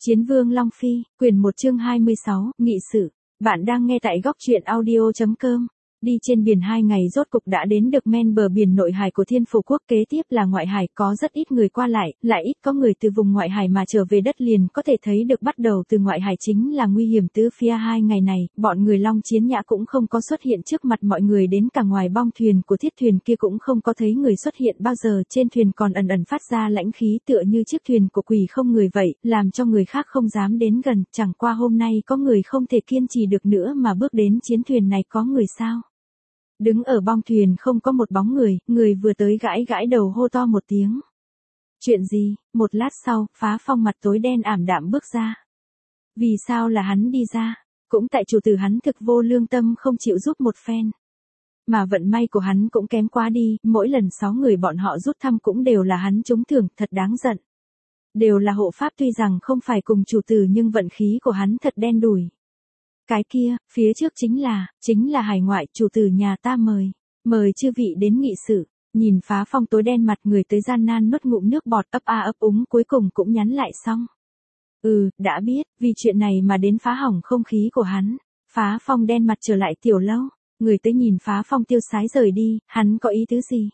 Chiến vương Long Phi, quyển 1 chương 26, nghị sự. Bạn đang nghe tại góc truyện audio.com. Đi trên biển 2 ngày rốt cục đã đến được men bờ biển nội hải của Thiên Phủ Quốc, kế tiếp là ngoại hải, có rất ít người qua lại ít có người từ vùng ngoại hải mà trở về đất liền, có thể thấy được bắt đầu từ ngoại hải chính là nguy hiểm tứ phía. 2 ngày này, bọn người Long Chiến Nhã cũng không có xuất hiện trước mặt mọi người, đến cả ngoài bong thuyền của thiết thuyền kia cũng không có thấy người xuất hiện bao giờ, trên thuyền còn ẩn ẩn phát ra lãnh khí tựa như chiếc thuyền của quỷ không người vậy, làm cho người khác không dám đến gần. Chẳng qua hôm nay có người không thể kiên trì được nữa mà bước đến chiến thuyền này. Có người sao? Đứng ở bong thuyền không có một bóng người, người vừa tới gãi gãi đầu hô to một tiếng. Chuyện gì? Một lát sau, Phá Phong mặt tối đen ảm đạm bước ra. Vì sao là hắn đi ra? Cũng tại chủ tử hắn thực vô lương tâm không chịu giúp một phen. Mà vận may của hắn cũng kém quá đi, mỗi lần 6 người bọn họ rút thăm cũng đều là hắn trúng thưởng, thật đáng giận. Đều là hộ pháp, tuy rằng không phải cùng chủ tử nhưng vận khí của hắn thật đen đủi. Cái kia, phía trước chính là hải ngoại, chủ tử nhà ta mời chư vị đến nghị sự. Nhìn Phá Phong tối đen mặt, người tới gian nan nuốt ngụm nước bọt, ấp a ấp úng, cuối cùng cũng nhắn lại xong. Đã biết, vì chuyện này mà đến phá hỏng không khí của hắn. Phá Phong đen mặt trở lại tiểu lâu, người tới nhìn Phá Phong tiêu sái rời đi, hắn có ý tứ gì?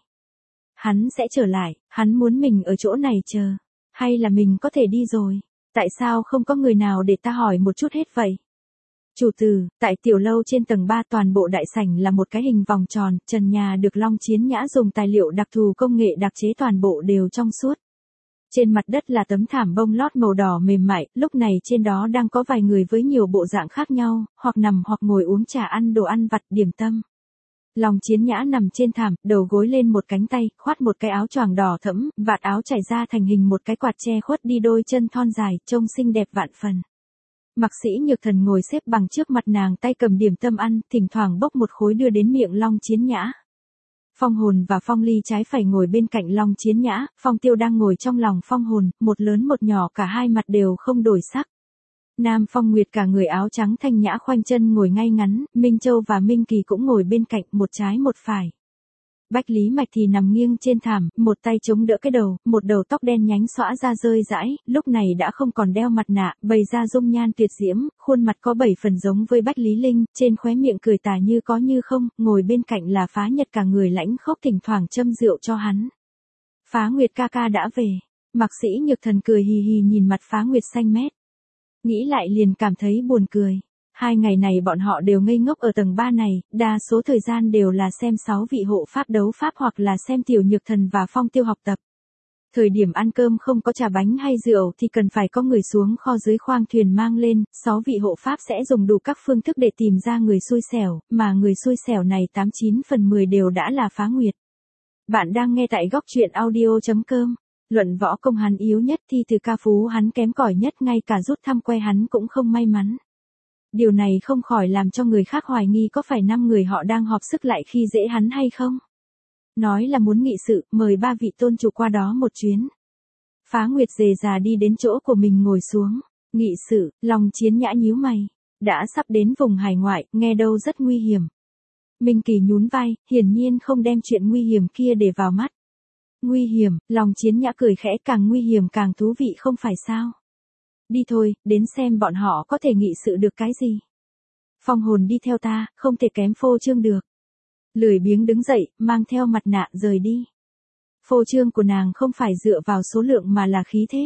Hắn sẽ trở lại, hắn muốn mình ở chỗ này chờ, hay là mình có thể đi rồi? Tại sao không có người nào để ta hỏi một chút hết vậy? Chủ tử, tại tiểu lâu trên tầng 3 toàn bộ đại sảnh là một cái hình vòng tròn, trần nhà được Long Chiến Nhã dùng tài liệu đặc thù công nghệ đặc chế, toàn bộ đều trong suốt. Trên mặt đất là tấm thảm bông lót màu đỏ mềm mại, lúc này trên đó đang có vài người với nhiều bộ dạng khác nhau, hoặc nằm hoặc ngồi uống trà, ăn đồ ăn vặt điểm tâm. Long Chiến Nhã nằm trên thảm, đầu gối lên một cánh tay, khoác một cái áo choàng đỏ thẫm, vạt áo trải ra thành hình một cái quạt che khuất đi đôi chân thon dài, trông xinh đẹp vạn phần. Mạc Sĩ Nhược Thần ngồi xếp bằng trước mặt nàng, tay cầm điểm tâm ăn, thỉnh thoảng bốc một khối đưa đến miệng Long Chiến Nhã. Phong Hồn và Phong Ly trái phải ngồi bên cạnh Long Chiến Nhã, Phong Tiêu đang ngồi trong lòng Phong Hồn, một lớn một nhỏ, cả hai mặt đều không đổi sắc. Nam Phong Nguyệt cả người áo trắng thanh nhã khoanh chân ngồi ngay ngắn, Minh Châu và Minh Kỳ cũng ngồi bên cạnh, một trái một phải. Bách Lý Mạch thì nằm nghiêng trên thảm, một tay chống đỡ cái đầu, một đầu tóc đen nhánh xõa ra rơi rãi, lúc này đã không còn đeo mặt nạ, bày ra dung nhan tuyệt diễm, khuôn mặt có 7 phần giống với Bách Lý Linh, trên khóe miệng cười tà như có như không, ngồi bên cạnh là Phá Nhật cả người lãnh khốc, thỉnh thoảng châm rượu cho hắn. Phá Nguyệt ca ca đã về. Mạc Sĩ Nhược Thần cười hì hì nhìn mặt Phá Nguyệt xanh mét. Nghĩ lại liền cảm thấy buồn cười. 2 ngày này bọn họ đều ngây ngốc ở tầng 3 này, đa số thời gian đều là xem 6 vị hộ pháp đấu pháp hoặc là xem Tiểu Nhược Thần và Phong Tiêu học tập. Thời điểm ăn cơm không có trà bánh hay rượu thì cần phải có người xuống kho dưới khoang thuyền mang lên, 6 vị hộ pháp sẽ dùng đủ các phương thức để tìm ra người xui xẻo, mà người xui xẻo này 89 phần 10 đều đã là Phá Nguyệt. Bạn đang nghe tại góc truyện audio.com. Luận võ công hắn yếu nhất, thi từ ca phú hắn kém cỏi nhất, ngay cả rút thăm que hắn cũng không may mắn. Điều này không khỏi làm cho người khác hoài nghi có phải 5 người họ đang họp sức lại khi dễ hắn hay không. Nói là muốn nghị sự, mời 3 vị tôn chủ qua đó một chuyến. Phá Nguyệt dề già đi đến chỗ của mình ngồi xuống. Nghị sự, Long Chiến Nhã nhíu mày. Đã sắp đến vùng hải ngoại, nghe đâu rất nguy hiểm. Minh Kỳ nhún vai, hiển nhiên không đem chuyện nguy hiểm kia để vào mắt. Nguy hiểm, Long Chiến Nhã cười khẽ, càng nguy hiểm càng thú vị không phải sao. Đi thôi, đến xem bọn họ có thể nghị sự được cái gì. Phong Hồn đi theo ta, không thể kém phô trương được. Lười biếng đứng dậy, mang theo mặt nạ rời đi. Phô trương của nàng không phải dựa vào số lượng mà là khí thế.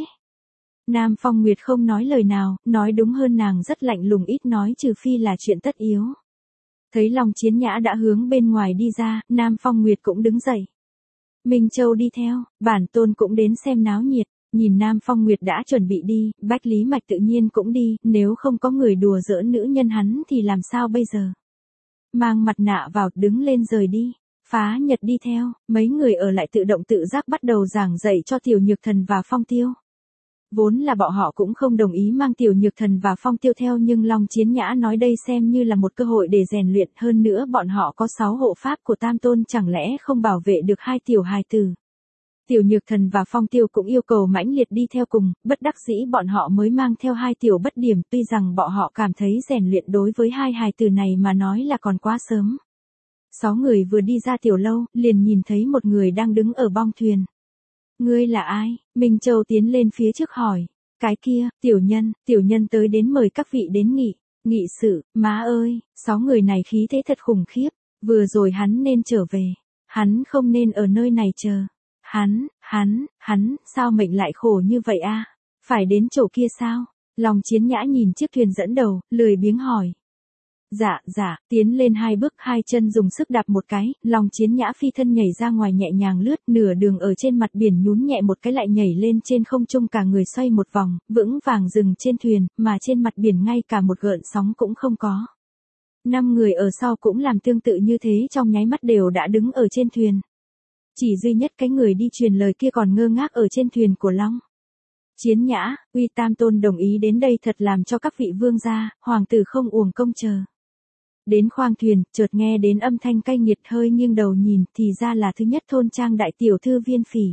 Nam Phong Nguyệt không nói lời nào, nói đúng hơn nàng rất lạnh lùng, ít nói trừ phi là chuyện tất yếu. Thấy Long Chiến Nhã đã hướng bên ngoài đi ra, Nam Phong Nguyệt cũng đứng dậy. Minh Châu đi theo, bản tôn cũng đến xem náo nhiệt. Nhìn Nam Phong Nguyệt đã chuẩn bị đi, Bách Lý Mạch tự nhiên cũng đi, nếu không có người đùa giỡn nữ nhân hắn thì làm sao bây giờ? Mang mặt nạ vào, đứng lên rời đi. Phá Nhật đi theo, mấy người ở lại tự động tự giác bắt đầu giảng dạy cho Tiểu Nhược Thần và Phong Tiêu. Vốn là bọn họ cũng không đồng ý mang Tiểu Nhược Thần và Phong Tiêu theo, nhưng Long Chiến Nhã nói đây xem như là một cơ hội để rèn luyện, hơn nữa bọn họ có 6 hộ pháp của Tam Tôn, chẳng lẽ không bảo vệ được 2 tiểu hài tử. Tiểu Nhược Thần và Phong Tiêu cũng yêu cầu mãnh liệt đi theo cùng, bất đắc dĩ bọn họ mới mang theo 2 tiểu bất điểm, tuy rằng bọn họ cảm thấy rèn luyện đối với 2 hài tử này mà nói là còn quá sớm. 6 người vừa đi ra tiểu lâu, liền nhìn thấy một người đang đứng ở bong thuyền. Ngươi là ai? Minh Châu tiến lên phía trước hỏi. Cái kia, tiểu nhân tới đến mời các vị đến nghị sự, má ơi, 6 người này khí thế thật khủng khiếp, vừa rồi hắn nên trở về, hắn không nên ở nơi này chờ. Hắn, sao mệnh lại khổ như vậy a? Phải đến chỗ kia sao? Long Chiến Nhã nhìn chiếc thuyền dẫn đầu, lười biếng hỏi. Dạ, tiến lên 2 bước, 2 chân dùng sức đạp một cái, Long Chiến Nhã phi thân nhảy ra ngoài nhẹ nhàng lướt, nửa đường ở trên mặt biển nhún nhẹ một cái lại nhảy lên trên không trung, cả người xoay một vòng, vững vàng dừng trên thuyền, mà trên mặt biển ngay cả một gợn sóng cũng không có. 5 người ở sau cũng làm tương tự như thế, trong nháy mắt đều đã đứng ở trên thuyền. Chỉ duy nhất cái người đi truyền lời kia còn ngơ ngác ở trên thuyền của Long Chiến Nhã. Uy Tam Tôn đồng ý đến đây thật làm cho các vị vương gia, hoàng tử không uổng công chờ. Đến khoang thuyền, chợt nghe đến âm thanh cay nghiệt, hơi nghiêng đầu nhìn, thì ra là thứ nhất thôn trang đại tiểu thư Viên Phỉ.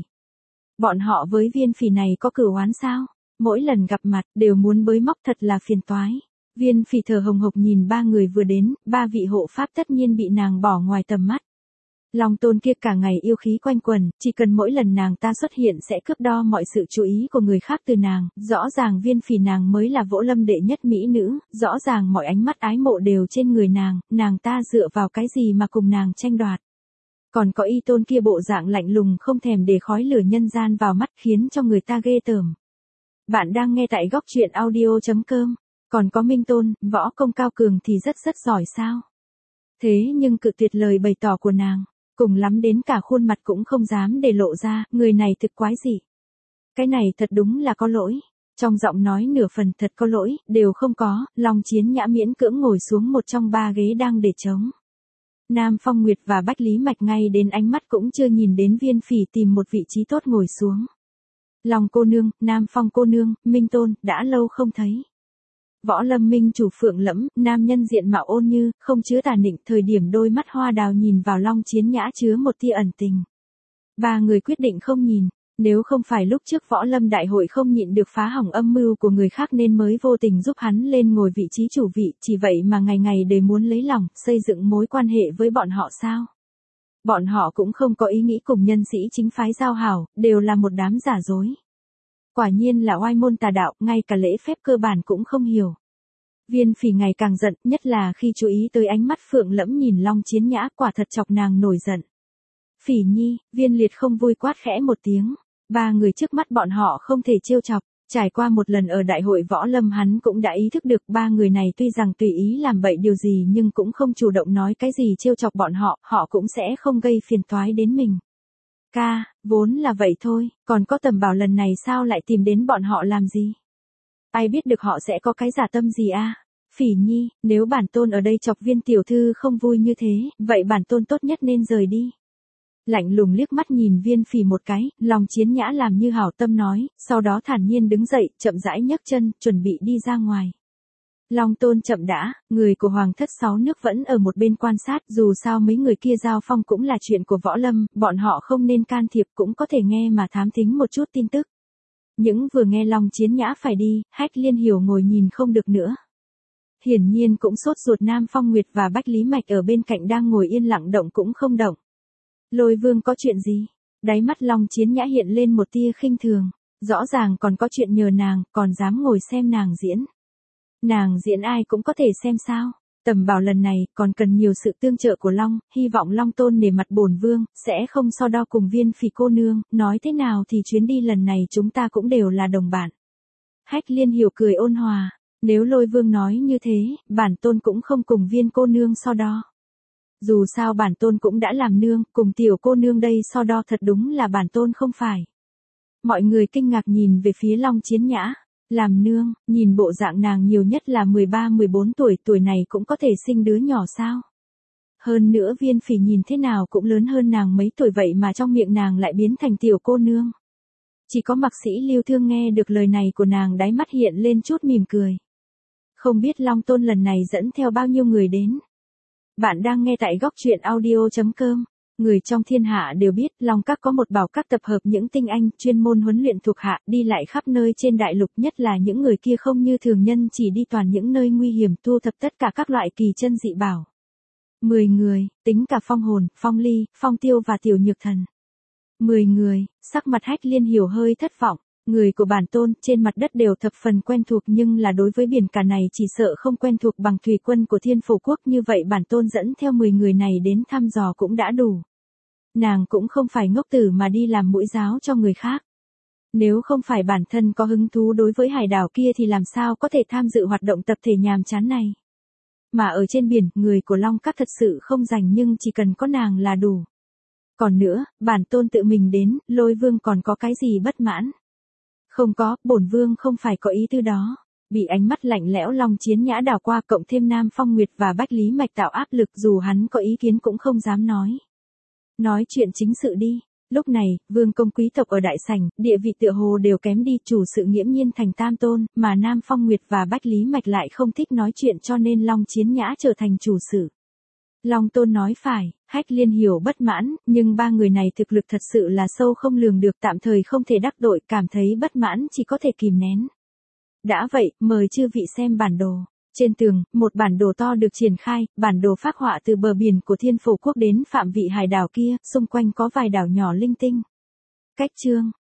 Bọn họ với Viên Phỉ này có cửu oán sao? Mỗi lần gặp mặt, đều muốn bới móc, thật là phiền toái. Viên Phỉ thở hồng hộc nhìn 3 người vừa đến, 3 vị hộ pháp tất nhiên bị nàng bỏ ngoài tầm mắt. Long Tôn kia cả ngày yêu khí quanh quẩn, chỉ cần mỗi lần nàng ta xuất hiện sẽ cướp đo mọi sự chú ý của người khác từ nàng, rõ ràng Viên Phỉ nàng mới là Võ Lâm đệ nhất mỹ nữ, rõ ràng mọi ánh mắt ái mộ đều trên người nàng ta dựa vào cái gì mà cùng nàng tranh đoạt. Còn có Y Tôn kia bộ dạng lạnh lùng không thèm để khói lửa nhân gian vào mắt, khiến cho người ta ghê tởm. Bạn đang nghe tại góc truyện audio.com, còn có Minh Tôn, võ công cao cường thì rất giỏi sao? Thế nhưng cự tuyệt lời bày tỏ của nàng. Cùng lắm đến cả khuôn mặt cũng không dám để lộ ra, người này thực quái dị. Cái này thật đúng là có lỗi. Trong giọng nói nửa phần thật có lỗi, đều không có, Long Chiến Nhã miễn cưỡng ngồi xuống một trong 3 ghế đang để trống. Nam Phong Nguyệt và Bách Lý Mạch ngay đến ánh mắt cũng chưa nhìn đến Viên Phỉ, tìm một vị trí tốt ngồi xuống. Long cô nương, Nam Phong cô nương, Minh Tôn, đã lâu không thấy. Võ Lâm minh chủ Phượng Lẫm, nam nhân diện mạo ôn như, không chứa tà nịnh, thời điểm đôi mắt hoa đào nhìn vào Long Chiến Nhã chứa một tia ẩn tình. 3 người quyết định không nhìn, nếu không phải lúc trước Võ Lâm đại hội không nhịn được phá hỏng âm mưu của người khác nên mới vô tình giúp hắn lên ngồi vị trí chủ vị, chỉ vậy mà ngày ngày đều muốn lấy lòng, xây dựng mối quan hệ với bọn họ sao? Bọn họ cũng không có ý nghĩ cùng nhân sĩ chính phái giao hảo, đều là một đám giả dối. Quả nhiên là oai môn tà đạo, ngay cả lễ phép cơ bản cũng không hiểu. Viên Phỉ ngày càng giận, nhất là khi chú ý tới ánh mắt Phượng Lẫm nhìn Long Chiến Nhã, quả thật chọc nàng nổi giận. Phỉ nhi, Viên Liệt không vui quát khẽ một tiếng. 3 người trước mắt bọn họ không thể trêu chọc. Trải qua một lần ở đại hội Võ Lâm, hắn cũng đã ý thức được 3 người này tuy rằng tùy ý làm bậy điều gì nhưng cũng không chủ động nói cái gì trêu chọc bọn họ, họ cũng sẽ không gây phiền toái đến mình. Ca, vốn là vậy thôi, còn có Tầm Bảo lần này sao lại tìm đến bọn họ làm gì? Ai biết được họ sẽ có cái giả tâm gì a? Phỉ nhi, nếu bản tôn ở đây chọc Viên tiểu thư không vui như thế, vậy bản tôn tốt nhất nên rời đi. Lạnh lùng liếc mắt nhìn Viên Phỉ một cái, Long Chiến Nhã làm như hảo tâm nói, sau đó thản nhiên đứng dậy, chậm rãi nhấc chân, chuẩn bị đi ra ngoài. Long Tôn chậm đã, người của Hoàng thất 6 nước vẫn ở một bên quan sát, dù sao mấy người kia giao phong cũng là chuyện của Võ Lâm, bọn họ không nên can thiệp, cũng có thể nghe mà thám thính một chút tin tức. Những vừa nghe Long Chiến Nhã phải đi, Hách Liên Hiểu ngồi nhìn không được nữa. Hiển nhiên cũng sốt ruột. Nam Phong Nguyệt và Bách Lý Mạch ở bên cạnh đang ngồi yên lặng động cũng không động. Lôi Vương có chuyện gì? Đáy mắt Long Chiến Nhã hiện lên một tia khinh thường. Rõ ràng còn có chuyện nhờ nàng, còn dám ngồi xem nàng diễn. Nàng diễn ai cũng có thể xem sao. Tầm Bảo lần này còn cần nhiều sự tương trợ của Long, hy vọng Long Tôn nể mặt bổn vương, sẽ không so đo cùng Viên Phỉ cô nương, nói thế nào thì chuyến đi lần này chúng ta cũng đều là đồng bạn. Hách Liên Hiểu cười ôn hòa, nếu Lôi Vương nói như thế, bản tôn cũng không cùng Viên cô nương so đo. Dù sao bản tôn cũng đã làm nương, cùng tiểu cô nương đây so đo thật đúng là bản tôn không phải. Mọi người kinh ngạc nhìn về phía Long Chiến Nhã. Làm nương, nhìn bộ dạng nàng nhiều nhất là 13-14 tuổi, tuổi này cũng có thể sinh đứa nhỏ sao? Hơn nữa Viên Phỉ nhìn thế nào cũng lớn hơn nàng mấy tuổi, vậy mà trong miệng nàng lại biến thành tiểu cô nương. Chỉ có Mạc Sĩ Lưu Thương nghe được lời này của nàng, đáy mắt hiện lên chút mỉm cười. Không biết Long Tôn lần này dẫn theo bao nhiêu người đến? Bạn đang nghe tại góc truyện audio.com. Người trong thiên hạ đều biết Long Các có một bảo các tập hợp những tinh anh chuyên môn huấn luyện thuộc hạ, đi lại khắp nơi trên đại lục, nhất là những người kia không như thường nhân chỉ đi toàn những nơi nguy hiểm, thu thập tất cả các loại kỳ chân dị bảo. 10 người, tính cả Phong Hồn, Phong Ly, Phong Tiêu và Tiểu Nhược Thần. 10 người, sắc mặt Hách Liên Hiểu hơi thất vọng. Người của bản tôn trên mặt đất đều thập phần quen thuộc nhưng là đối với biển cả này chỉ sợ không quen thuộc bằng thủy quân của Thiên Phổ Quốc, như vậy bản tôn dẫn theo 10 người này đến thăm dò cũng đã đủ. Nàng cũng không phải ngốc tử mà đi làm mũi giáo cho người khác. Nếu không phải bản thân có hứng thú đối với hải đảo kia thì làm sao có thể tham dự hoạt động tập thể nhàm chán này. Mà ở trên biển, người của Long Các thật sự không rảnh nhưng chỉ cần có nàng là đủ. Còn nữa, bản tôn tự mình đến, Lôi Vương còn có cái gì bất mãn? Không có, bổn vương không phải có ý tư đó. Bị ánh mắt lạnh lẽo Long Chiến Nhã đảo qua cộng thêm Nam Phong Nguyệt và Bách Lý Mạch tạo áp lực, dù hắn có ý kiến cũng không dám nói. Nói chuyện chính sự đi. Lúc này, vương công quý tộc ở đại sảnh, địa vị tựa hồ đều kém đi, chủ sự nghiễm nhiên thành tam tôn, mà Nam Phong Nguyệt và Bách Lý Mạch lại không thích nói chuyện cho nên Long Chiến Nhã trở thành chủ sự. Long Tôn nói phải, Hách Liên hiểu bất mãn, nhưng ba người này thực lực thật sự là sâu không lường được, tạm thời không thể đắc tội, cảm thấy bất mãn chỉ có thể kìm nén. Đã vậy, mời chư vị xem bản đồ. Trên tường, một bản đồ to được triển khai, bản đồ phác họa từ bờ biển của Thiên Phổ Quốc đến phạm vị hải đảo kia, xung quanh có vài đảo nhỏ linh tinh. Cách chương